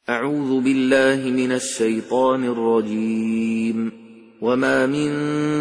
أعوذ بالله من الشيطان الرجيم. وما من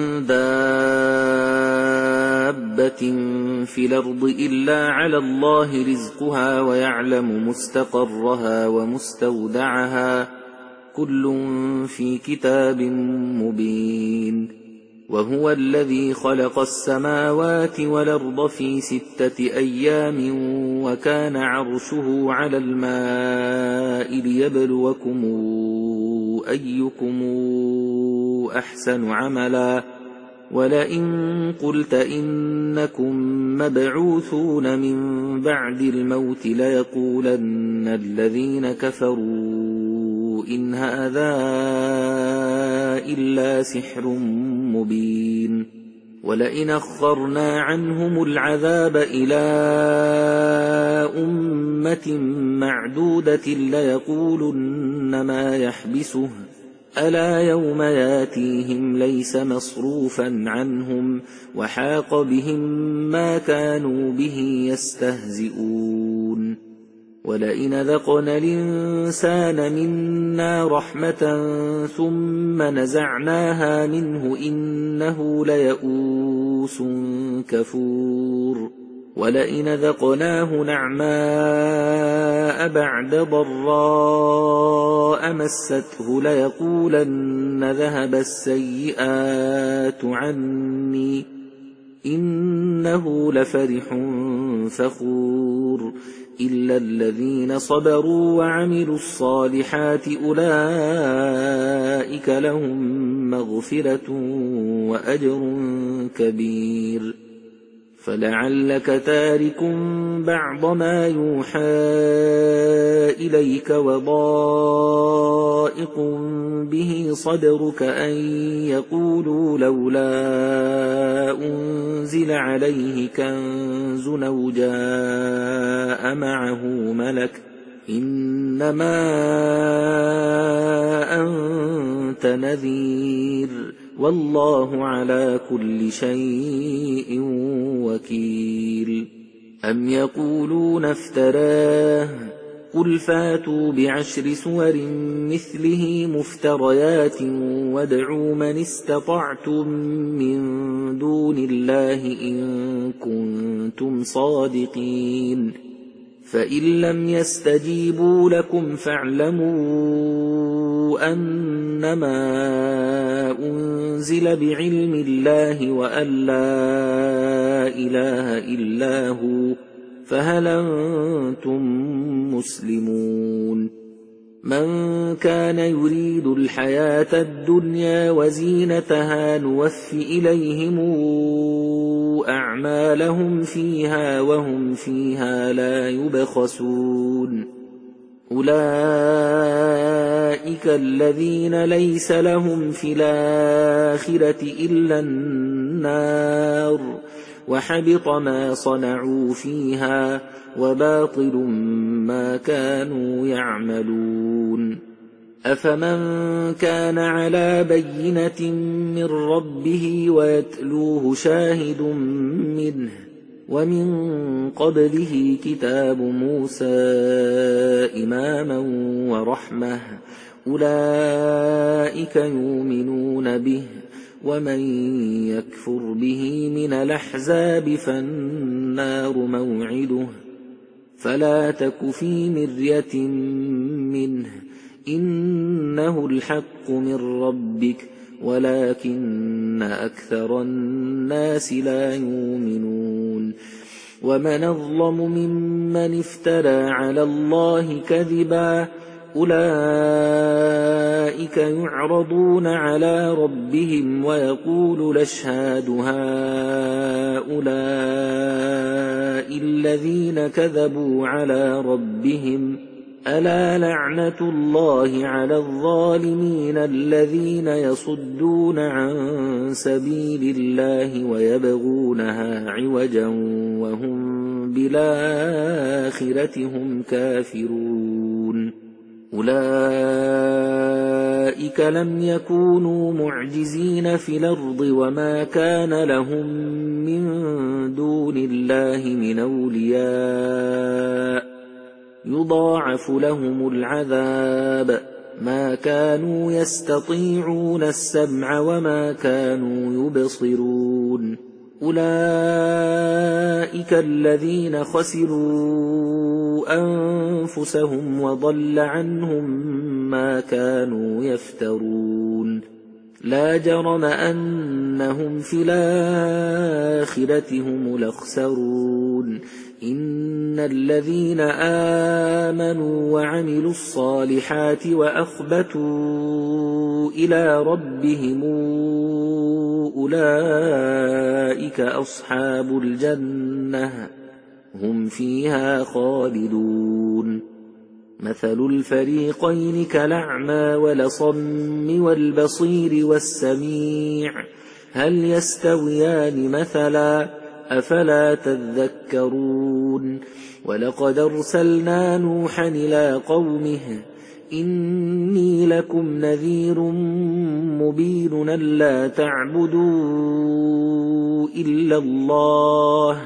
دابة في الأرض إلا على الله رزقها ويعلم مستقرها ومستودعها كل في كتاب مبين. وهو الذي خلق السماوات والأرض في 6 أيام وكان عرشه على الماء ليبلوكم أيكم أحسن عملا. ولئن قلت إنكم مبعوثون من بعد الموت ليقولن الذين كفروا إن هذا إلا سحر مبين. ولئن أخرنا عنهم العذاب إلى أمة معدودة ليقولن ما يحبسه ألا يوم ياتيهم ليس مصروفا عنهم وحاق بهم ما كانوا به يستهزئون. ولئن ذقنا الإنسان منا رحمة ثم نزعناها منه إنه ليئوس كفور. ولئن ذقناه نعماء بعد ضراء مسته ليقولن ذهب السيئات عني إنه لفرح فخور. إلا الذين صبروا وعملوا الصالحات أولئك لهم مغفرة وأجر كبير. فلعلك تارك بعض ما يوحى إليك وضائق به صدرك أن يقولوا لولا أنزل عليه كنز أو جاء معه ملك إنما أنت نذير والله على كل شيء وكيل. أم يقولون افتراه قل فاتوا ب10 سور مثله مفتريات وادعوا من استطعتم من دون الله إن كنتم صادقين. فإن لم يستجيبوا لكم فاعلموا أنما أنزل بعلم الله وأن لا إله إلا هو فهل أنتم مسلمون. من كان يريد الحياة الدنيا وزينتها نوف إليهم أعمالهم فيها وهم فيها لا يبخسون. أولئك الذين ليس لهم في الآخرة إلا النار وحبط ما صنعوا فيها وباطل ما كانوا يعملون. أفمن كان على بينة من ربه ويتلوه شاهد منه ومن قبله كتاب موسى إماما ورحمة أولئك يؤمنون به. ومن يكفر به من الأحزاب فالنار موعده فلا تك في مرية منه إنه الحق من ربك ولكن أكثر الناس لا يؤمنون. ومن أظلم ممن افترى على الله كذبا أولئك يعرضون على ربهم ويقول الأشهاد هؤلاء الذين كذبوا على ربهم ألا لعنة الله على الظالمين الذين يصدون عن سبيل الله ويبغونها عوجا وهم بالآخرة هم كافرون. أولئك لم يكونوا معجزين في الأرض وما كان لهم من دون الله من أولياء يضاعف لهم العذاب ما كانوا يستطيعون السمع وما كانوا يبصرون أولئك الذين خسروا أنفسهم وضل عنهم ما كانوا يفترون لا جرم أنهم في الآخرة هم الأخسرون إن الذين آمنوا وعملوا الصالحات وأخبتوا إلى ربهم أولئك أصحاب الجنة هم فيها خالدون مثل الفريقين كالأعمى والأصم والبصير والسميع هل يستويان مثلا أفلا تذكرون ولقد أرسلنا نوحا إلى قومه إني لكم نذير مبين ألا تعبدوا إلا الله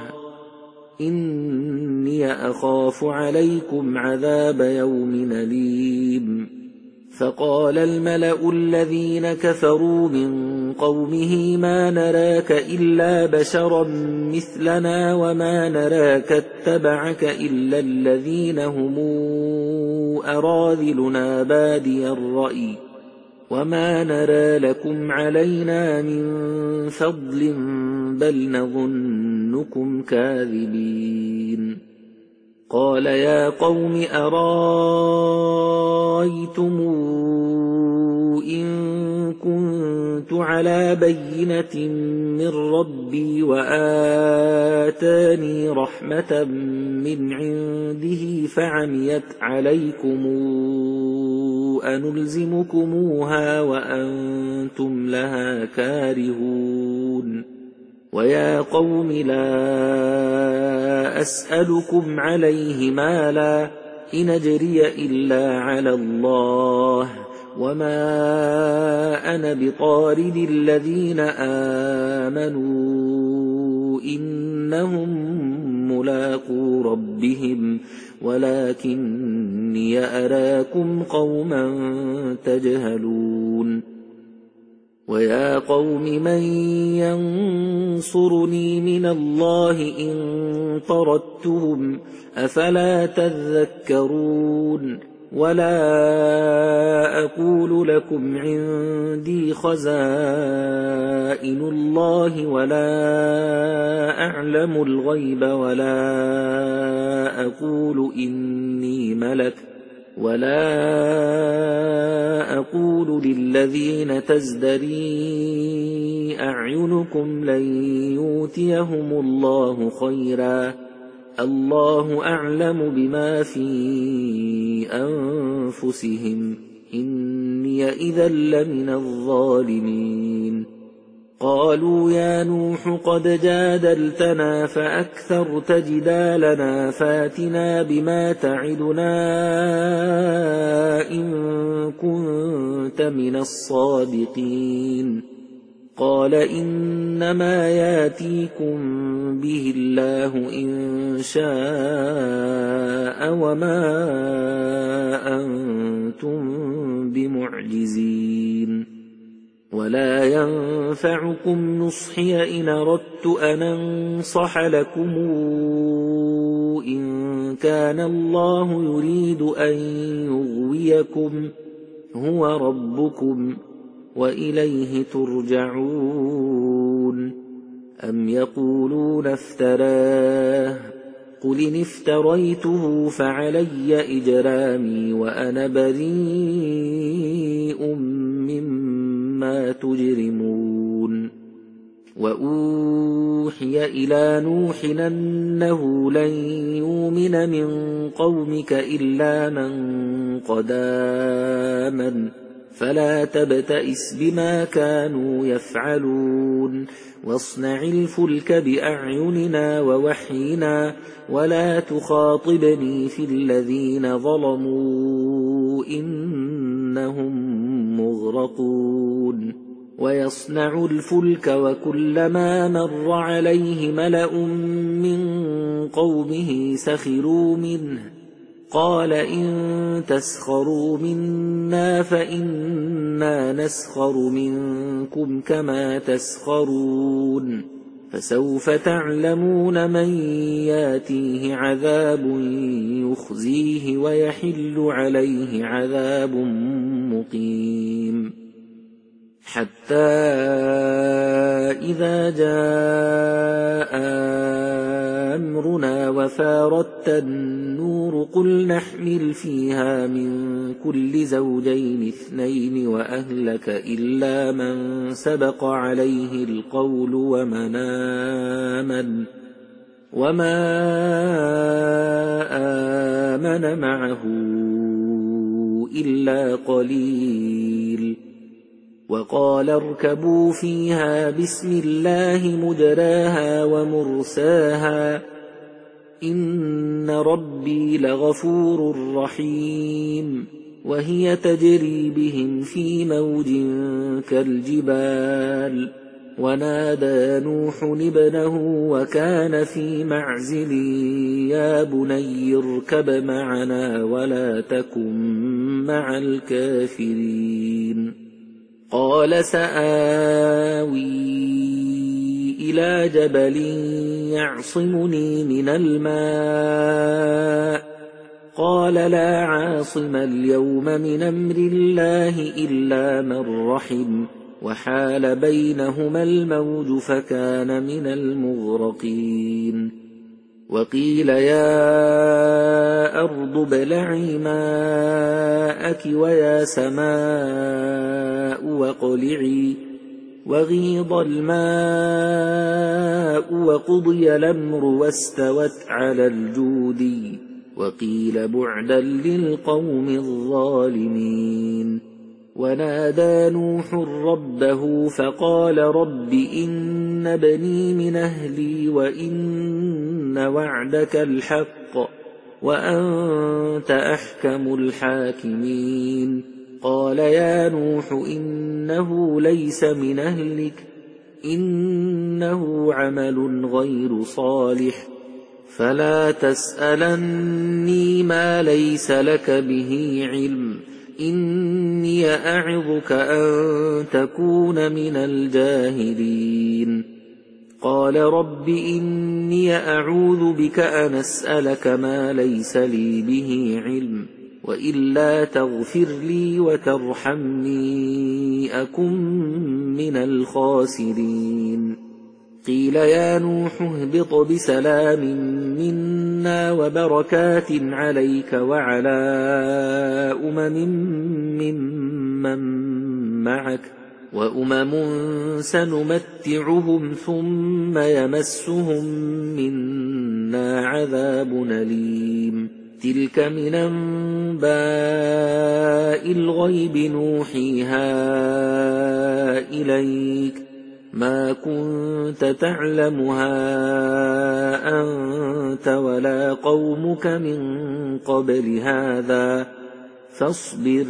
إني أخاف عليكم عذاب يوم أليم فقال الملأ الذين كفروا من قومه ما نراك إلا بشرا مثلنا وما نراك اتبعك إلا الذين هم أراذلنا بادي الرأي وما نرى لكم علينا من فضل بل نظنكم كاذبين قال يا قوم أرايتم إن كنت على بينة من ربي وآتاني رحمة من عنده فعميت عليكم أنلزمكموها وأنتم لها كارهون ويا قوم لا أسألكم عليه مالا إن أجري إلا على الله وما أنا بطارد الذين آمنوا إنهم ملاقو ربهم ولكني أراكم قوما تجهلون ويا قوم من ينصرني من الله إن طردتهم أفلا تذكرون ولا أقول لكم عندي خزائن الله ولا أعلم الغيب ولا أقول إني ملك ولا أقول للذين تزدري أعينكم لن يؤتيهم الله خيرا الله أعلم بما في أنفسهم إني إذا لمن الظالمين قالوا يا نوح قد جادلتنا فأكثرت جدالنا فاتنا بما تعدنا إن كنت من الصادقين قال إنما ياتيكم به الله إن شاء وما أنتم بمعجزين ولا ينفعكم نصحي إن أردت أن أنصح لكم إن كان الله يريد أن يغويكم هو ربكم وإليه ترجعون أم يقولون افتراه قل إن افتريته فعلي إجرامي وأنا بريء مما تجرمون وأوحي إلى نوح أنه لن يؤمن من قومك إلا من قد آمن فلا تبتئس بما كانوا يفعلون واصنع الفلك بأعيننا ووحينا ولا تخاطبني في الذين ظلموا إنهم مغرقون ويصنع الفلك وكلما مر عليه ملأ من قومه سخروا منه قال إن تسخروا منا فإنا نسخر منكم كما تسخرون فسوف تعلمون من ياتيه عذاب يخزيه ويحل عليه عذاب مقيم حتى إذا جاء أمرنا وفارت النور قل نحمل فيها من كل زوجين اثنين وأهلك إلا من سبق عليه القول وما آمن معه إلا قليل وقال اركبوا فيها بسم الله مجراها ومرساها إن ربي لغفور رحيم وهي تجري بهم في موج كالجبال ونادى نوح ابنه وكان في معزل يا بني اركب معنا ولا تكن مع الكافرين قال سآوي إلى جبل يعصمني من الماء قال لا عاصم اليوم من أمر الله إلا من رحم وحال بينهما الموج فكان من المغرقين وقيل يا أرض ابلعي ماءك ويا سماء واقلعي وغيض الماء وقضي الأمر واستوت على الجودي وقيل بعدا للقوم الظالمين ونادى نوح ربه فقال رب إن ابني من أهلي وإن وعدك الحق وأنت أحكم الحاكمين قال يا نوح إنه ليس من أهلك إنه عمل غير صالح فلا تسألني ما ليس لك به علم إني أعظك أن تكون من الجاهلين قال رب إني أعوذ بك أن أسألك ما ليس لي به علم وإلا تغفر لي وترحمني أكن من الخاسرين قيل يا نوح اهبط بسلام منا وبركات عليك وعلى ممن معك وأمم سنمتعهم ثم يمسهم منا عذاب أليم تلك من أنباء الغيب نوحيها إليك ما كنت تعلمها أنت ولا قومك من قبل هذا فاصبر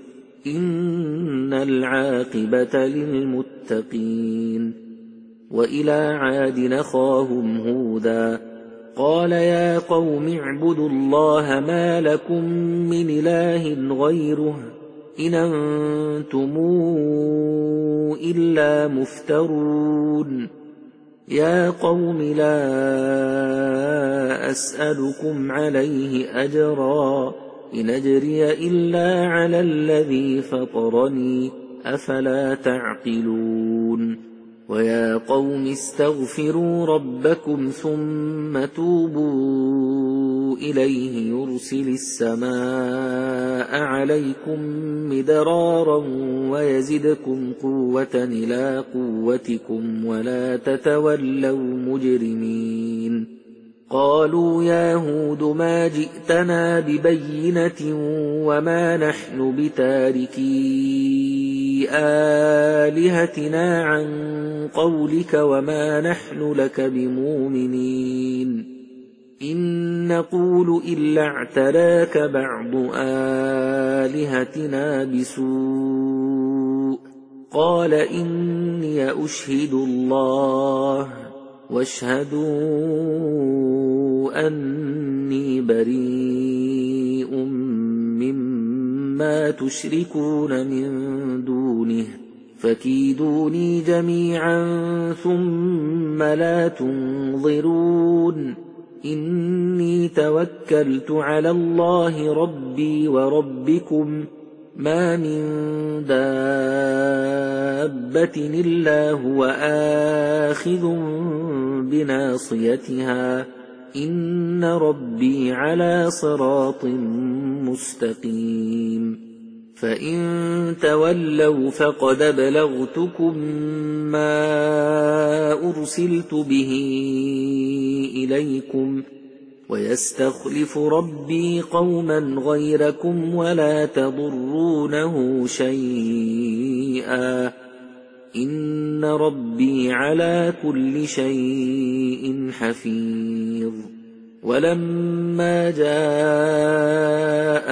إن العاقبة للمتقين وإلى عاد أخاهم هودا قال يا قوم اعبدوا الله ما لكم من إله غيره إن أنتم إلا مفترون يا قوم لا أسألكم عليه أجرا إن أجري إلا على الذي فطرني أفلا تعقلون ويا قوم استغفروا ربكم ثم توبوا إليه يرسل السماء عليكم مدرارا ويزدكم قوة إلى قوتكم ولا تتولوا مجرمين قالوا يا هود ما جئتنا ببينة وما نحن بتاركي آلهتنا عن قولك وما نحن لك بمؤمنين إن نقول إلا اعتراك بعض آلهتنا بسوء قال إني أشهد الله واشهدوا أني بريء ما تشركون من دونه فكيدوني جميعا ثم لا تنظرون إني توكلت على الله ربي وربكم ما من دابة إلا هو آخذ بناصيتها إن ربي على صراط مستقيم فإن تولوا فقد أبلغتكم ما أرسلت به إليكم ويستخلف ربي قوما غيركم ولا تضرونه شيئا إن ربي على كل شيء حفيظ ولما جاء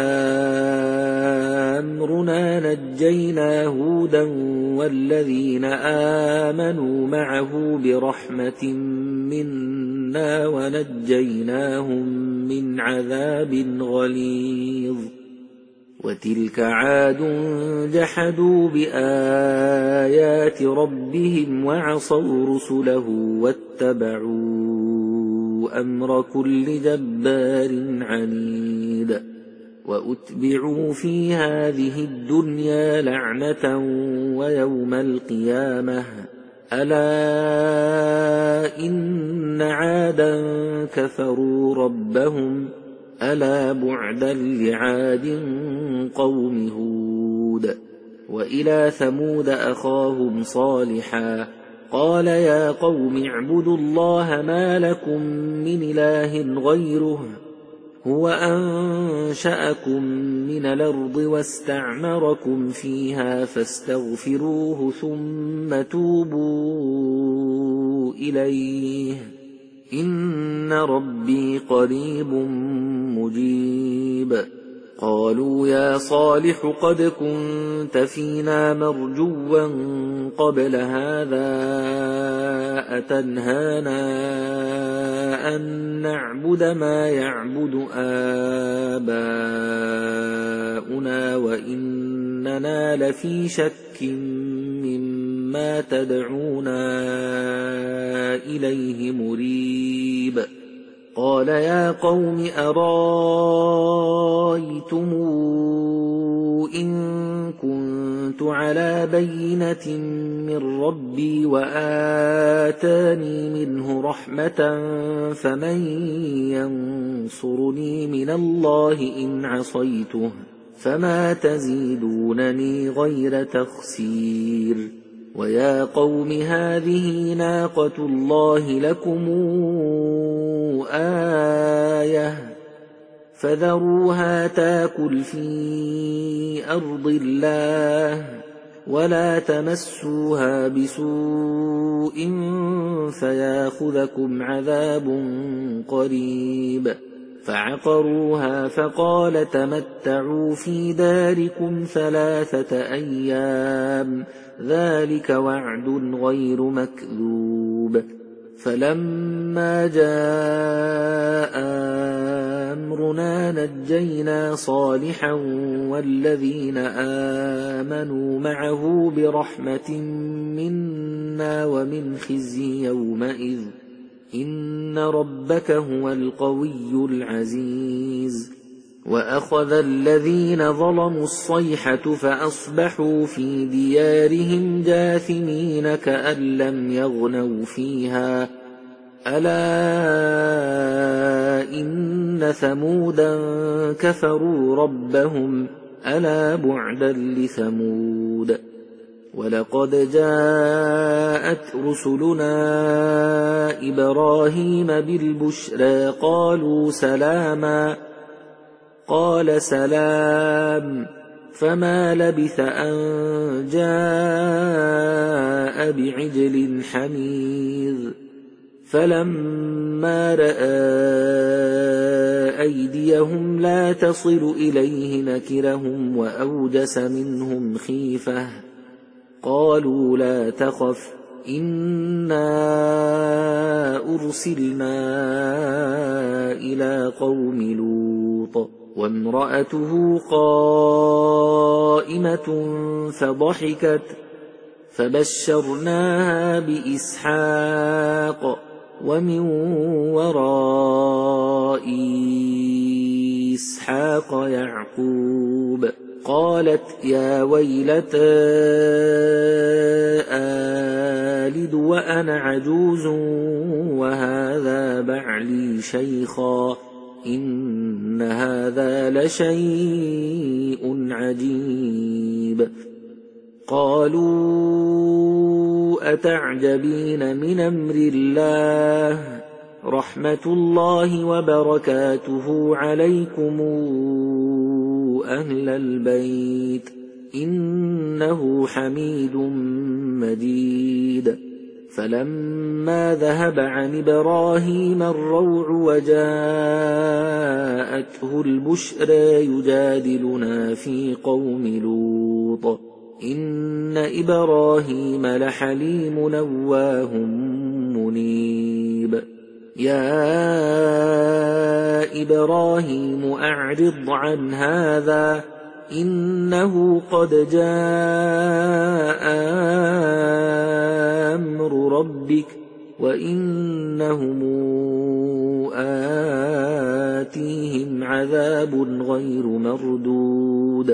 أمرنا نجينا هودا والذين آمنوا معه برحمة منا ونجيناهم من عذاب غليظ وتلك عاد جحدوا بآيات ربهم وعصوا رسله واتبعوا أمر كل جبار عنيد وأتبعوا في هذه الدنيا لعنة ويوم القيامة ألا إن عادا كفروا ربهم ألا بعدا لعاد قوم هود وإلى ثمود أخاهم صالحا قال يا قوم اعبدوا الله ما لكم من إله غيره هو أنشأكم من الأرض واستعمركم فيها فاستغفروه ثم توبوا إليه إن ربي قريب مجيب قالوا يا صالح قد كنت فينا مرجوا قبل هذا أتنهانا أن نعبد ما يعبد آباؤنا وإننا لفي شك مما تدعونا إليه مريب قال يا قوم أرايتم إن كنت على بينة من ربي وآتاني منه رحمة فمن ينصرني من الله إن عصيته فما تزيدونني غير تخسير ويا قوم هذه ناقة الله لكم آية فذروها تاكل في أرض الله ولا تمسوها بسوء فياخذكم عذاب قريب فعقروها فقال تمتعوا في داركم 3 أيام ذلك وعد غير مكذوب فلما جاء أمرنا نجينا صالحا والذين آمنوا معه برحمة منا ومن خزي يومئذ إن ربك هو القوي العزيز وأخذ الذين ظلموا الصيحة فأصبحوا في ديارهم جاثمين كأن لم يغنوا فيها ألا إن ثمودا كفروا ربهم ألا بعدا لثمود ولقد جاءت رسلنا إبراهيم بالبشرى قالوا سلاما قال سلام فما لبث أن جاء بعجل حنيذ فلما رأى أيديهم لا تصل إليه نكرهم وأوجس منهم خيفة قالوا لا تخف إنا أرسلنا إلى قوم لوط وامرأته قائمة فضحكت فبشرناها بإسحاق ومن وراء إسحاق يعقوب. قالت يا ويلتى آلد وأنا عجوز وهذا بعلي شيخا إن هذا لشيء عجيب. قالوا أتعجبين من أمر الله رحمة الله وبركاته عليكم أهل البيت إنه حميد مجيد. فلما ذهب عن إبراهيم الروع وجاءته البشرى يجادلنا في قوم لوط إن إبراهيم لحليم أواه منيب. يا إبراهيم أعرض عن هذا إنه قد جاء أمر ربك وإنهم آتيهم عذاب غير مردود.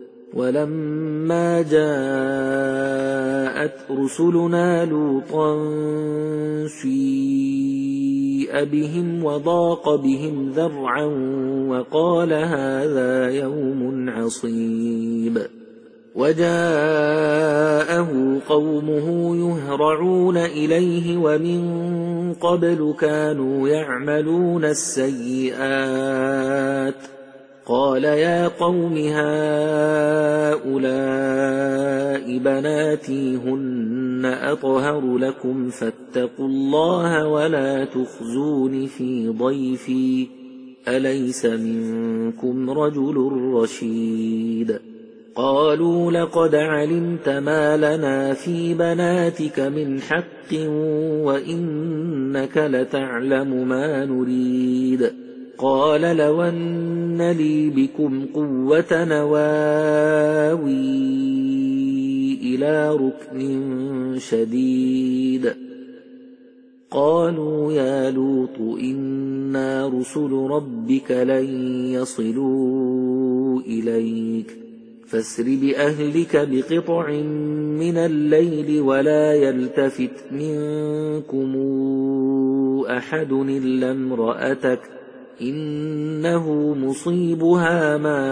ولما جاءت رسلنا لوطا سيء بهم وضاق بهم ذرعا وقال هذا يوم عصيب. وجاءه قومه يهرعون إليه ومن قبل كانوا يعملون السيئات. قال يا قوم هؤلاء بناتي هن أطهر لكم فاتقوا الله ولا تخزون في ضيفي أليس منكم رجل رشيد. قالوا لقد علمت ما لنا في بناتك من حق وإنك لتعلم ما نريد. قال لو أن لي بكم قوة نواوي إلى ركن شديد. قالوا يا لوط إنا رسل ربك لن يصلوا إليك فاسر بأهلك بقطع من الليل ولا يلتفت منكم أحد إلا امرأتك إنه مصيبها ما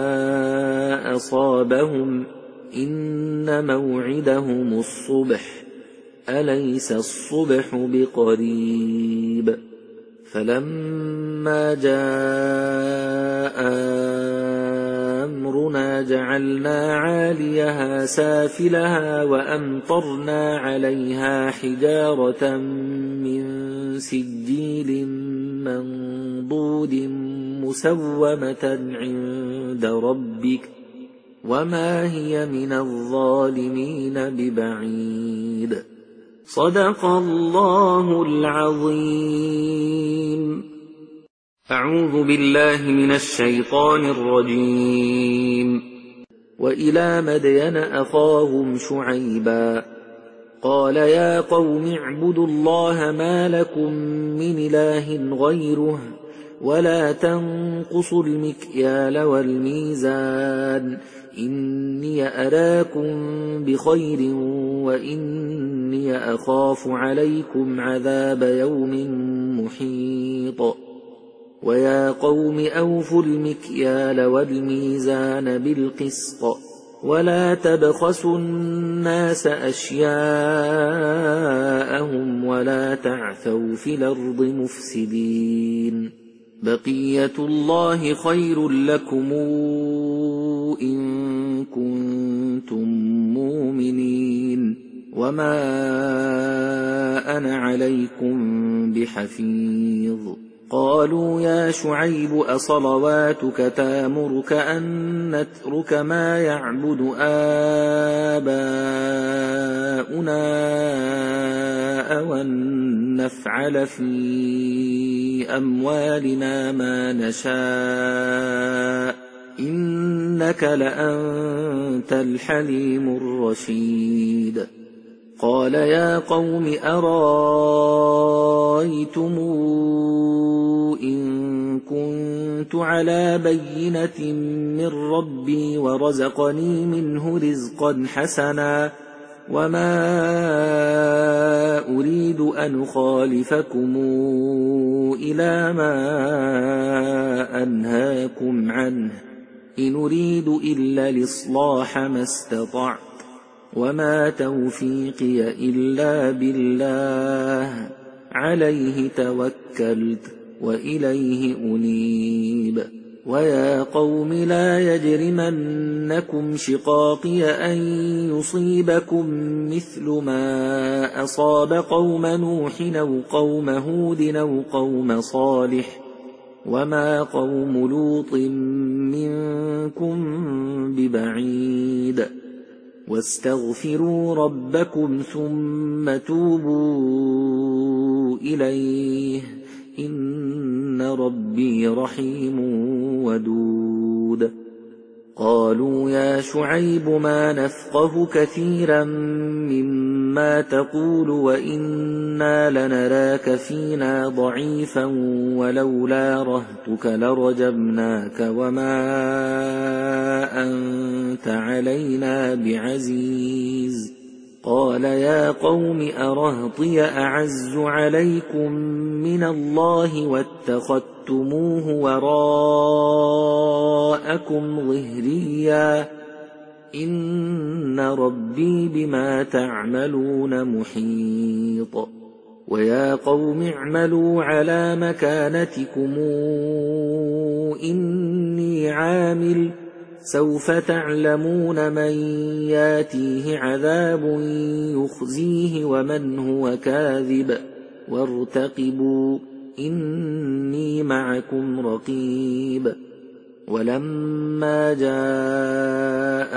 أصابهم إن موعدهم الصبح أليس الصبح بقريب. فلما جاء أمرنا جعلنا عاليها سافلها وأمطرنا عليها حجارة من سجيل منضود مسومة عند ربك وما هي من الظالمين ببعيد. صدق الله العظيم. أعوذ بالله من الشيطان الرجيم. وإلى مدين أخاهم شعيبا قال يا قوم اعبدوا الله ما لكم من إله غيره ولا تنقصوا المكيال والميزان إني أراكم بخير وإني أخاف عليكم عذاب يوم محيط. ويا قوم أوفوا المكيال والميزان بالقسط ولا تبخسوا الناس أشياءهم ولا تعثوا في الأرض مفسدين. بقية الله خير لكم إن كنتم مؤمنين وما أنا عليكم بحفيظ. قال قالوا يا شعيب أصلواتك تأمرك أن نترك ما يعبد آباؤنا أو أن نفعل في أموالنا ما نشاء إنك لأنت الحليم الرشيد. قال يا قوم أرأيتم إن كنت على بينة من ربي ورزقني منه رزقا حسنا وما أريد أن أخالفكم إلى ما أنهاكم عنه إن أريد إلا الإصلاح ما استطعت وما توفيقي إلا بالله عليه توكلت وإليه أنيب. ويا قوم لا يجرمنكم شقاقي أن يصيبكم مثل ما أصاب قوم نوح أو قوم هود أو قوم صالح وما قوم لوط منكم ببعيد واستغفروا ربكم ثم توبوا إليه إن ربي رحيم ودود. قالوا يا شعيب ما نفقه كثيرا مما تقول وإنا لنراك فينا ضعيفا ولولا رهتك لرجمناك وما أنت علينا بعزيز. قال يا قوم أرهطي أعز عليكم من الله واتخذتموه وراءكم ظهريا إن ربي بما تعملون محيط. ويا قوم اعملوا على مكانتكم إني عامل سوف تعلمون من ياتيه عذاب يخزيه ومن هو كاذب وارتقبوا إني معكم رقيب. ولما جاء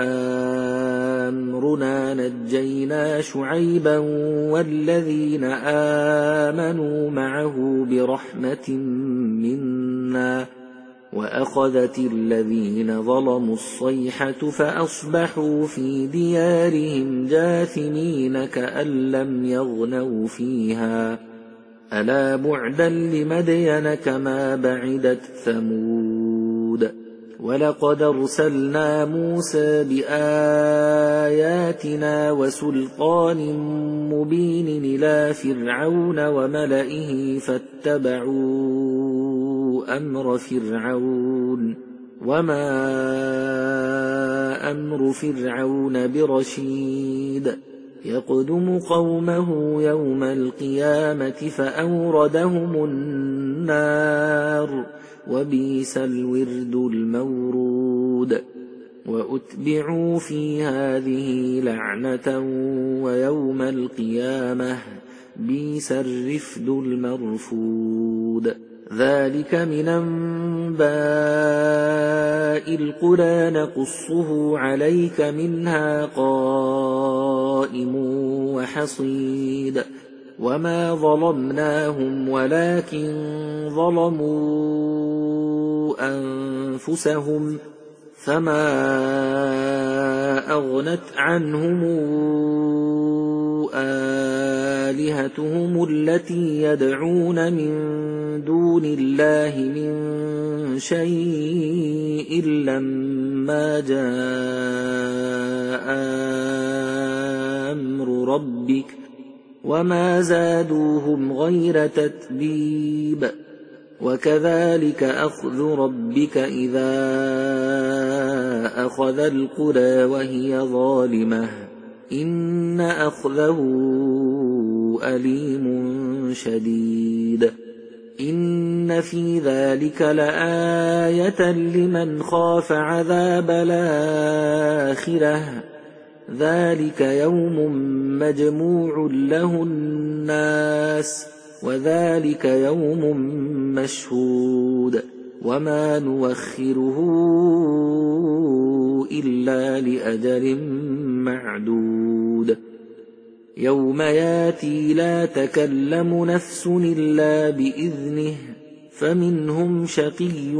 أمرنا نجينا شعيبا والذين آمنوا معه برحمة منا وأخذت الذين ظلموا الصيحة فأصبحوا في ديارهم جاثمين كأن لم يغنوا فيها ألا بعدا لمدين كما بعدت ثمود. ولقد أرسلنا موسى بآياتنا وسلطان مبين إلى فرعون وملئه فاتبعوا أمر فرعون وما أمر فرعون برشيد يقدم قومه يوم القيامة فأوردهم النار وبئس الورد المورود. وأتبعوا في هذه لعنة ويوم القيامة بئس الرفد المرفود. ذلك من أنباء القرى نقصه عليك منها قائم وحصيد. وما ظلمناهم ولكن ظلموا أنفسهم فما أغنت عنهم آلهتهم التي يدعون من دون الله من شيء لما جاء أمر ربك وما زادوهم غير تتبيب. وكذلك أخذ ربك إذا أخذ القرى وهي ظالمة إن أخذه أليم شديد. إن في ذلك لآية لمن خاف عذاب الآخرة ذلك يوم مجموع له الناس وذلك يوم مشهود وما نوخره إلا لأجل معدود يوم ياتي لا تكلم نفس إلا بإذنه فمنهم شقي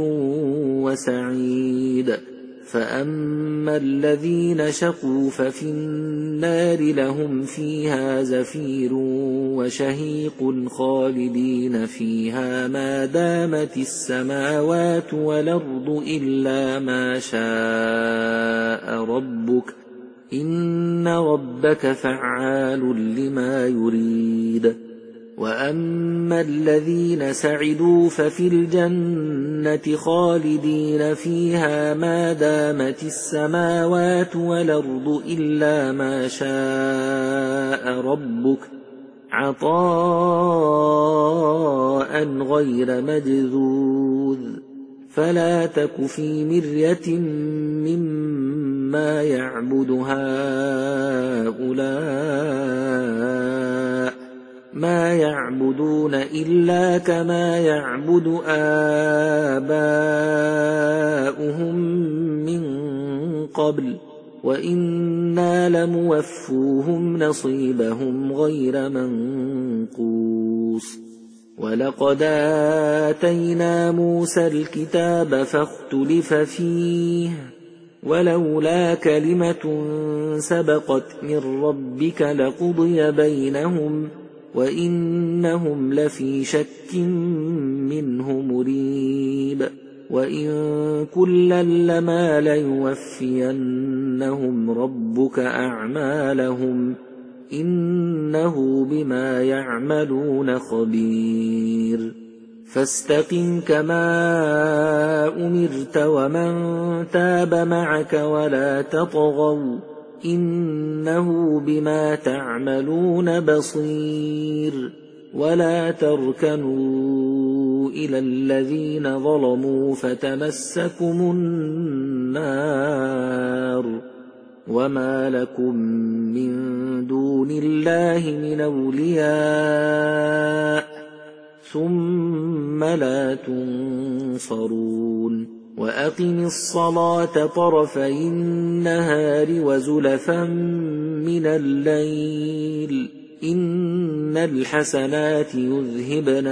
وسعيد فأما الذين شقوا ففي النار لهم فيها زفير وشهيق خالدين فيها ما دامت السماوات والأرض إلا ما شاء ربك إن ربك فعال لما يريد وأما الذين سعدوا ففي الجنة خالدين فيها ما دامت السماوات والأرض إلا ما شاء ربك عطاء غير مجذوذ فلا تك في مرية مما يعبد هؤلاء ما يعبدون إلا كما يعبد آباؤهم من قبل وإنا لموفوهم نصيبهم غير منقوص ولقد آتينا موسى الكتاب فاختلف فيه ولولا كلمة سبقت من ربك لقضي بينهم وإنهم لفي شك منه مريب وإن كلا لما ليوفينهم ربك أعمالهم إنه بما يعملون خبير فاستقم كما أمرت ومن تاب معك ولا تطغوا إنه بما تعملون بصير ولا تركنوا إلى الذين ظلموا فتمسكم النار وما لكم من دون الله من أولياء ثم لا تنصرون وأقم الصلاة طرفي النهار وزلفا من الليل إن الحسنات يذهبن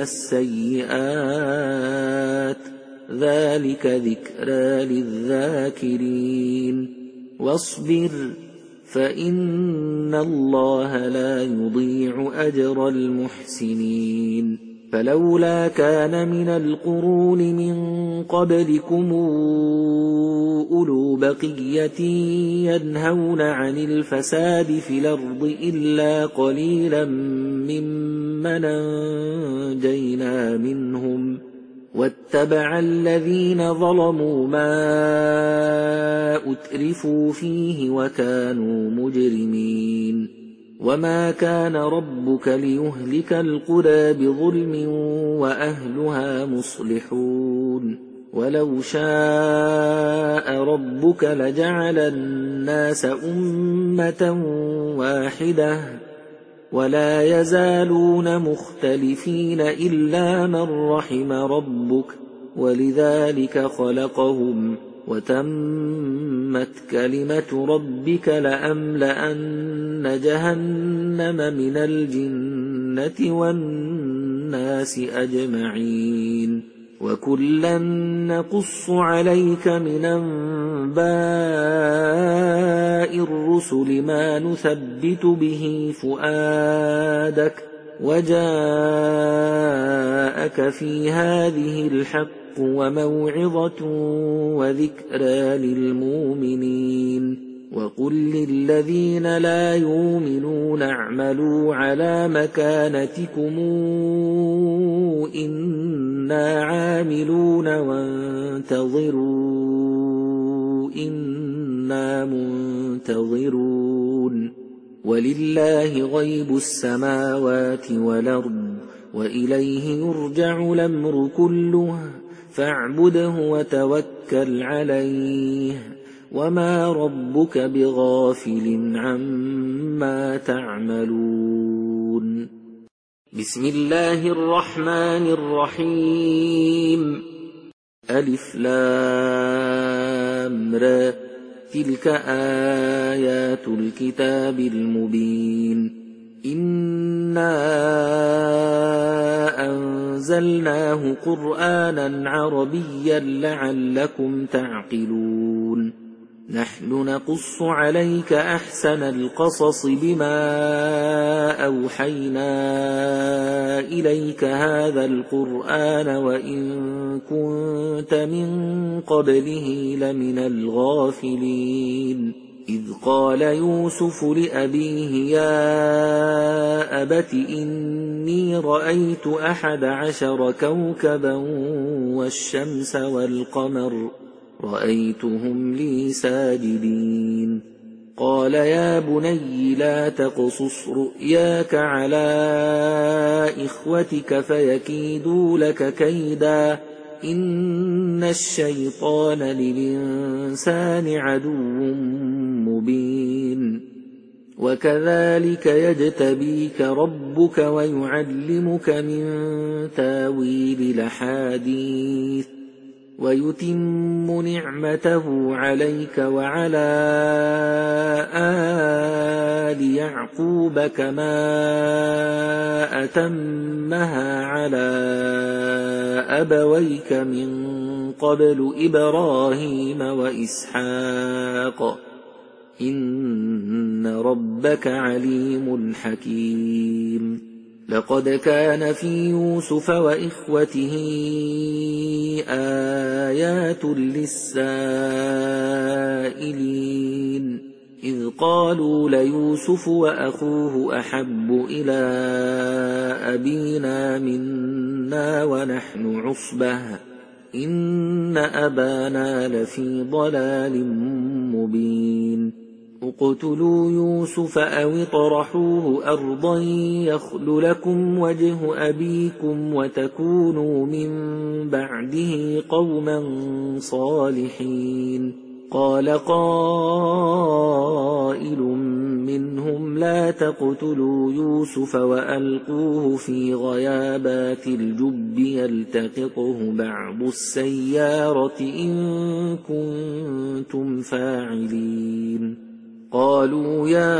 السيئات ذلك ذكرى للذاكرين واصبر فإن الله لا يضيع أجر المحسنين فلولا كان من القرون من قبلكم أولو بقية ينهون عن الفساد في الأرض إلا قليلا ممن أنجينا منهم واتبع الذين ظلموا ما أترفوا فيه وكانوا مجرمين وما كان ربك ليهلك القرى بظلم وأهلها مصلحون ولو شاء ربك لجعل الناس أمة واحدة ولا يزالون مختلفين إلا من رحم ربك ولذلك خلقهم وتمت كلمة ربك لأملأن جهنم من الجنة والناس أجمعين وكلا نقص عليك من أنباء الرسل ما نثبت به فؤادك وجاءك في هذه الحق وموعظة وذكرى للمؤمنين وقل للذين لا يؤمنون اعملوا على مكانتكم إنا عاملون وانتظروا إنا منتظرون ولله غيب السماوات والأرض وإليه يرجع الأمر كله فاعبده وتوكل عليه وما ربك بغافل عما تعملون بسم الله الرحمن الرحيم ألف لام را تلك آيات الكتاب المبين إنا أنزلناه قرآنا عربيا لعلكم تعقلون نحن نقص عليك أحسن القصص بما أوحينا إليك هذا القرآن وإن كنت من قبله لمن الغافلين إذ قال يوسف لأبيه يا أبت إني رأيت 11 كوكبا والشمس والقمر رأيتهم لي ساجدين قال يا بني لا تقصص رؤياك على إخوتك فيكيدوا لك كيدا إن الشيطان للإنسان عدو مبين وكذلك يجتبيك ربك ويعلمك من تاويل الأحاديث ويتم نعمته عليك وعلى آل يعقوب كما أتمها على أبويك من قبل إبراهيم وإسحاق إن ربك عليم حكيم لقد كان في يوسف وإخوته آيات للسائلين إذ قالوا ليوسف وأخوه أحب إلى أبينا منا ونحن عصبة إن أبانا لفي ضلال مبين اقتلوا يوسف أو اطرحوه أرضا يخل لكم وجه أبيكم وتكونوا من بعده قوما صالحين قال قائل منهم لا تقتلوا يوسف وألقوه في غيابات الجب يلتقطه بعض السيارة إن كنتم فاعلين قالوا يا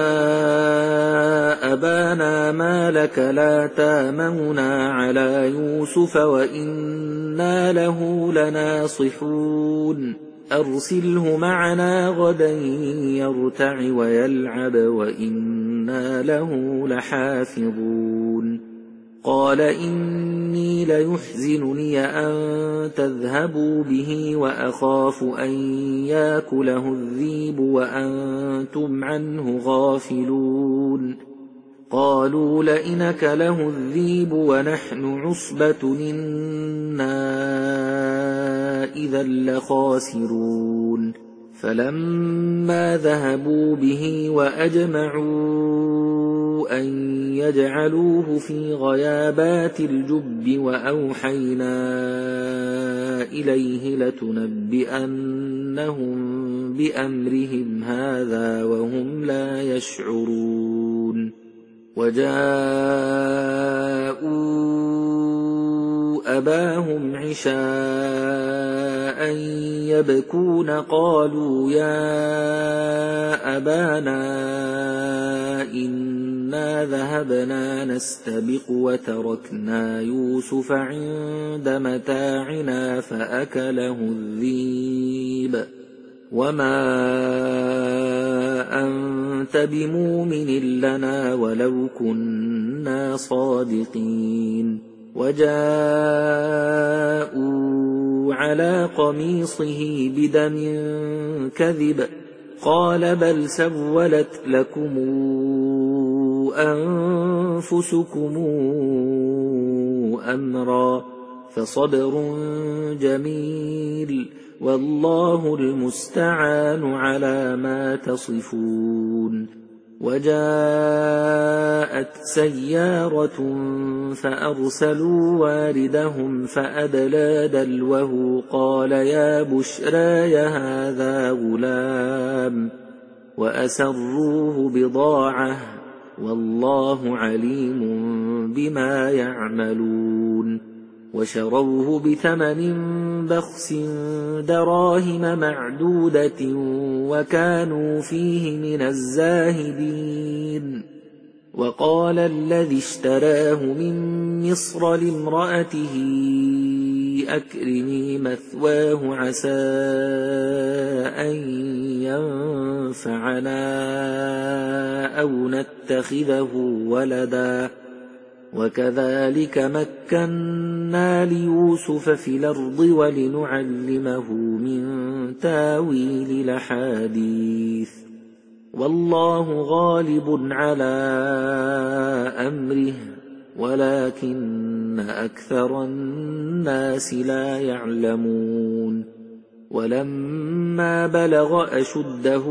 أبانا ما لك لا تامننا على يوسف وإنا له لناصحون أرسله معنا غدا يرتع ويلعب وإنا له لحافظون قال إني ليحزنني أن تذهبوا به وأخاف أن يأكله الذئب وأنتم عنه غافلون قالوا لئن أكله الذئب ونحن عصبة إنا إذا لخاسرون فلما ذهبوا به وأجمعوا أن يجعلوه في غيابات الجب وأوحينا إليه لتنبئنهم بأمرهم هذا وهم لا يشعرون وجاءوا أباهم عشاء يبكون قالوا يا أبانا إنا ذهبنا نستبق وتركنا يوسف عند متاعنا فأكله الذئب وما أنت بمؤمن لنا ولو كنا صادقين وجاءوا على قميصه بدم كذب قال بل سولت لكم أنفسكم أمرا فصبر جميل والله المستعان على ما تصفون وجاءت سيارة فأرسلوا واردهم فأدلى دلوه قال يا بشرى هذا غلام وأسروه بضاعة والله عليم بما يعملون وشروه بثمن بخس دراهم معدودة وكانوا فيه من الزاهدين وقال الذي اشتراه من مصر لامرأته أكرمي مثواه عسى أن ينفعنا أو نتخذه ولدا وكذلك مكنا ليوسف في الأرض ولنعلمه من تاويل الأحاديث والله غالب على أمره ولكن أكثر الناس لا يعلمون ولما بلغ أشده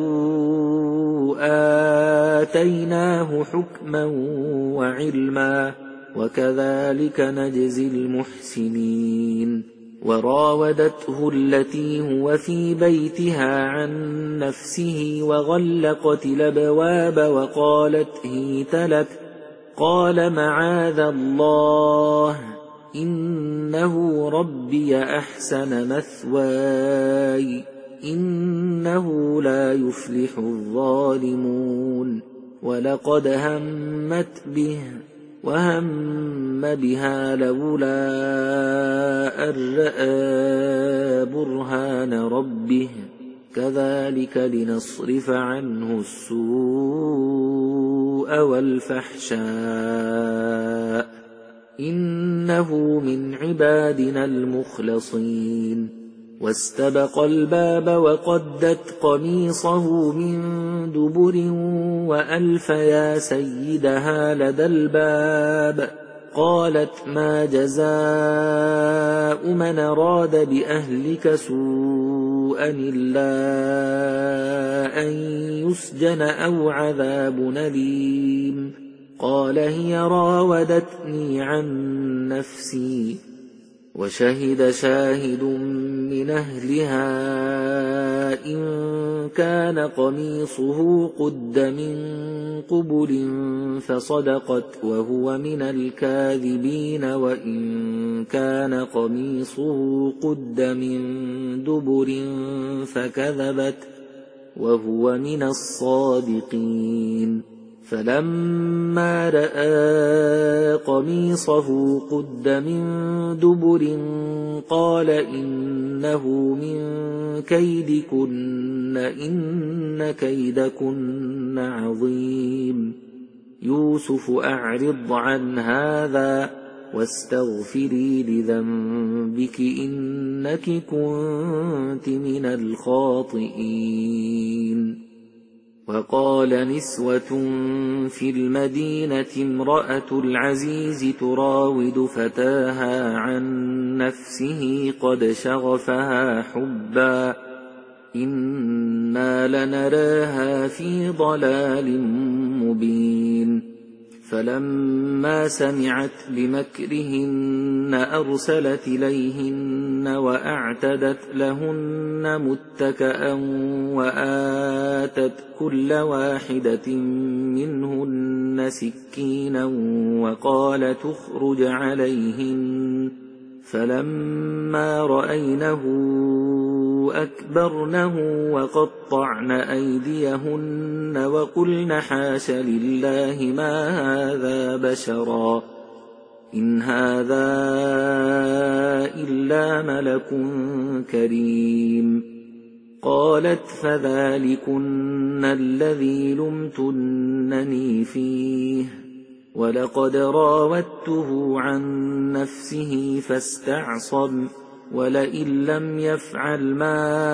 آتيناه حكما وعلما وكذلك نجزي المحسنين وراودته التي هو في بيتها عن نفسه وغلقت الأبواب وقالت هيت لك قال معاذ الله إنه ربي أحسن مثواي إنه لا يفلح الظالمون ولقد همت به وهم بها لولا أن رأى برهان ربه كذلك لنصرف عنه السوء والفحشاء إنه من عبادنا المخلصين واستبق الباب وقدت قميصه من دبر وألف يا سيدها لدى الباب قالت ما جزاء من أراد بأهلك سوءا إلا أن يسجن أو عذاب أليم قال هي راودتني عن نفسي وشهد شاهد من أهلها إن كان قميصه قد من قبل فصدقت وهو من الكاذبين وإن كان قميصه قد من دبر فكذبت وهو من الصادقين فلما رأى قميصه قد من دبر قال إنه من كيدكن إن كيدكن عظيم يوسف أعرض عن هذا واستغفري لذنبك إنك كنت من الخاطئين وقال نسوة في المدينة امرأة العزيز تراود فتاها عن نفسه قد شغفها حبا إنا لنراها في ضلال مبين فلما سمعت بمكرهن أرسلت إليهن وأعتدت لهن متكأ وآتت كل واحدة منهن سكينا وقال تخرج عليهن فلما رأينه أكبرنه وقطعن أيديهن وقلن حاش لله ما هذا بشرا إن هذا إلا ملك كريم قالت فذلكن الذي لمتنني فيه ولقد راودته عن نفسه فاستعصم ولئن لم يفعل ما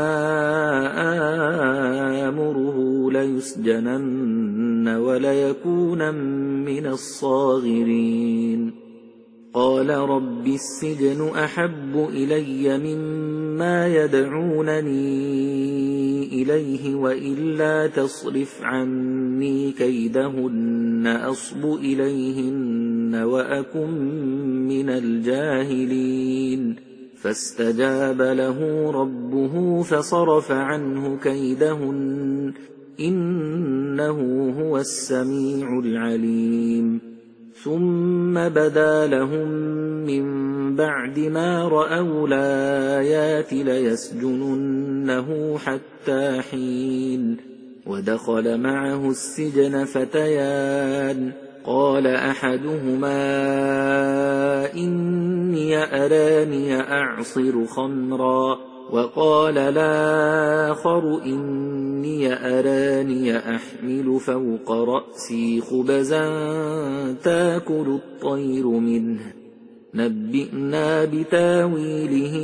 آمره ليسجنن وليكونن من الصاغرين قال رب السجن أحب إلي مما يدعونني إليه وإلا تصرف عني كيدهن أصب إليهن وأكن من الجاهلين فاستجاب له ربه فصرف عنه كيدهن إن إنه هو السميع العليم ثم بدا لهم من بعد ما رأوا الآيات ليسجننه حتى حين ودخل معه السجن فتيان قال أحدهما إني أراني أعصر خمرا وقال الآخر إني أراني أحمل فوق رأسي خبزا تأكل الطير منه نبئنا بتاويله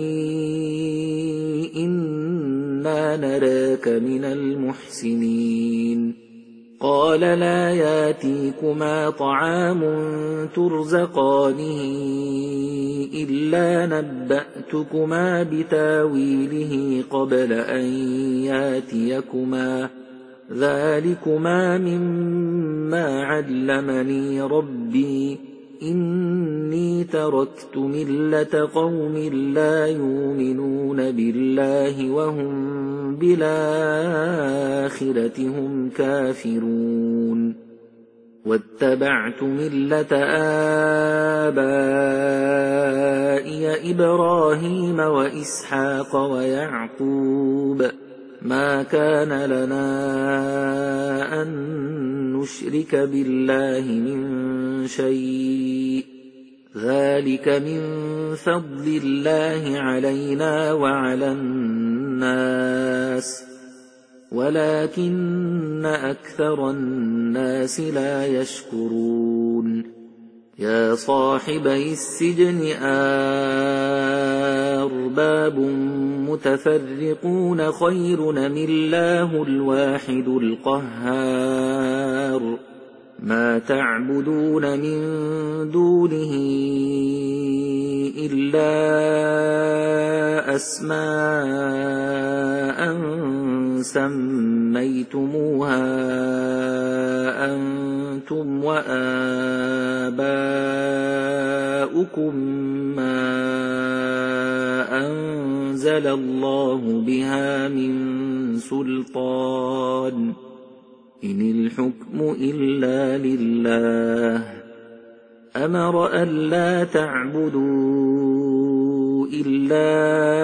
إنا نراك من المحسنين قال لا ياتيكما طعام ترزقانه إلا نبأتكما بتاويله قبل أن ياتيكما ذلكما مما علمني ربي إني تركت ملة قوم لا يؤمنون بالله وهم بالآخرة هم كافرون واتبعت ملة آبائي إبراهيم وإسحاق ويعقوب ما كان لنا أن نشرك بالله من شيء ذلك من فضل الله علينا وعلى الناس ولكن أكثر الناس لا يشكرون يا صاحبي السجن أرباب متفرقون خير أم الله الواحد القهار ما تعبدون من دونه إلا أسماء سميتموها أنتم وآباؤكم ما أنزل الله بها من سلطان إن الحكم إلا لله أمر ألا تعبدوا إلا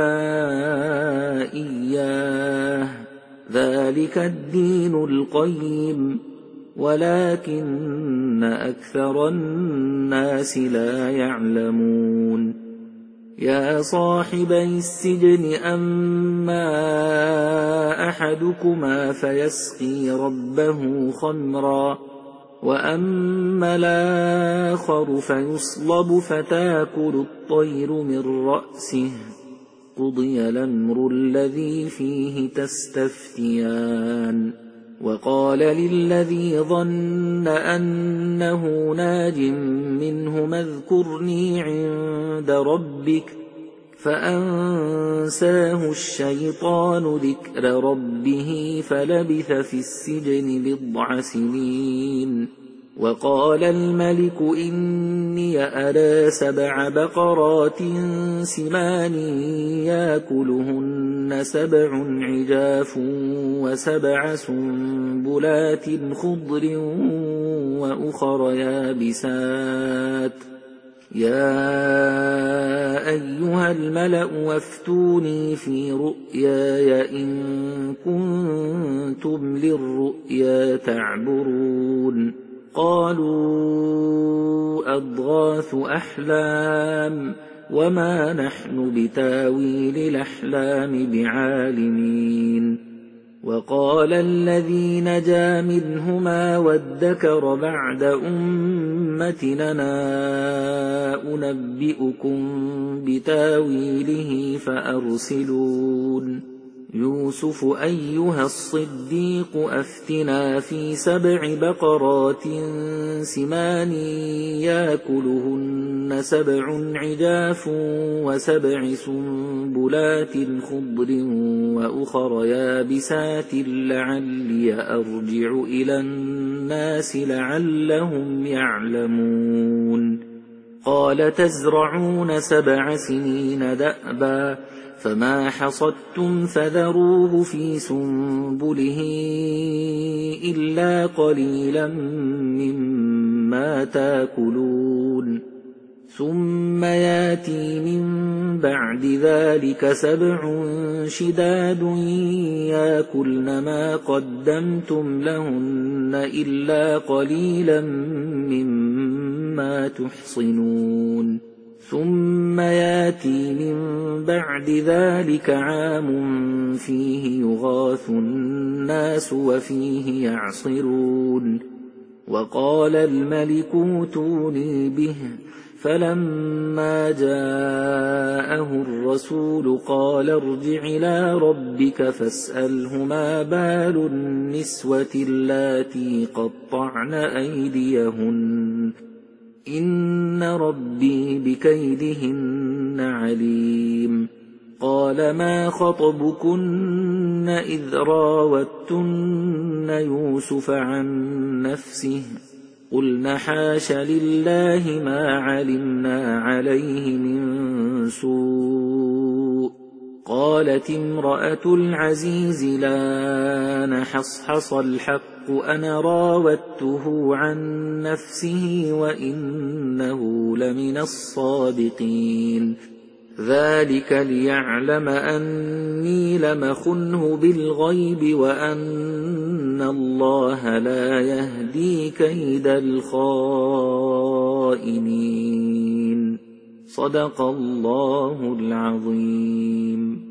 إياه ذلك الدين القيم ولكن أكثر الناس لا يعلمون يا صاحبي السجن أما أحدكما فيسقي ربه خمرا وأما الآخر فيصلب فتأكل الطير من رأسه قضي الأمر الذي فيه تستفتيان وقال للذي ظن أنه ناج منهما اذكرني عند ربك فأنساه الشيطان ذكر ربه فلبث في السجن بضع سنين وقال الملك إني أرى 7 بقرات سمان يأكلهن 7 عجاف و7 سنبلات خضر وأخر يابسات يا أيها الملأ وافتوني في رؤياي إن كنتم للرؤيا تعبرون قالوا أضغاث أحلام وما نحن بتاويل الأحلام بعالمين وقال الذي نجا منهما وادكر بعد أمتنا أنبئكم بتاويله فأرسلون يوسف أيها الصديق أفتنا في 7 بقرات سمان يأكلهن 7 عجاف و7 سنبلات خضر وأخر يابسات لعلي أرجع إلى الناس لعلهم يعلمون قال تزرعون 7 سنين دأبا فما حصدتم فذروه في سنبله إلا قليلا مما تاكلون ثم ياتي من بعد ذلك 7 شداد ياكلن ما قدمتم لهن إلا قليلا مما تحصنون ثم ياتي من بعد ذلك عام فيه يغاث الناس وفيه يعصرون وقال الملك اوتوني به فلما جاءه الرسول قال ارجع إلى ربك فاسأله ما بال النسوة اللاتي قطعن أيديهن إن ربي بكيدهن عليم قال ما خطبكن إذ راوتن يوسف عن نفسه قلن حاش لله ما علمنا عليه من سوء قالت امرأة العزيز لا نحصحص الحق أنا راودته عن نفسه وإنه لمن الصادقين ذلك ليعلم أني لم أخنه بالغيب وأن الله لا يهدي كيد الخائنين صدق الله العظيم.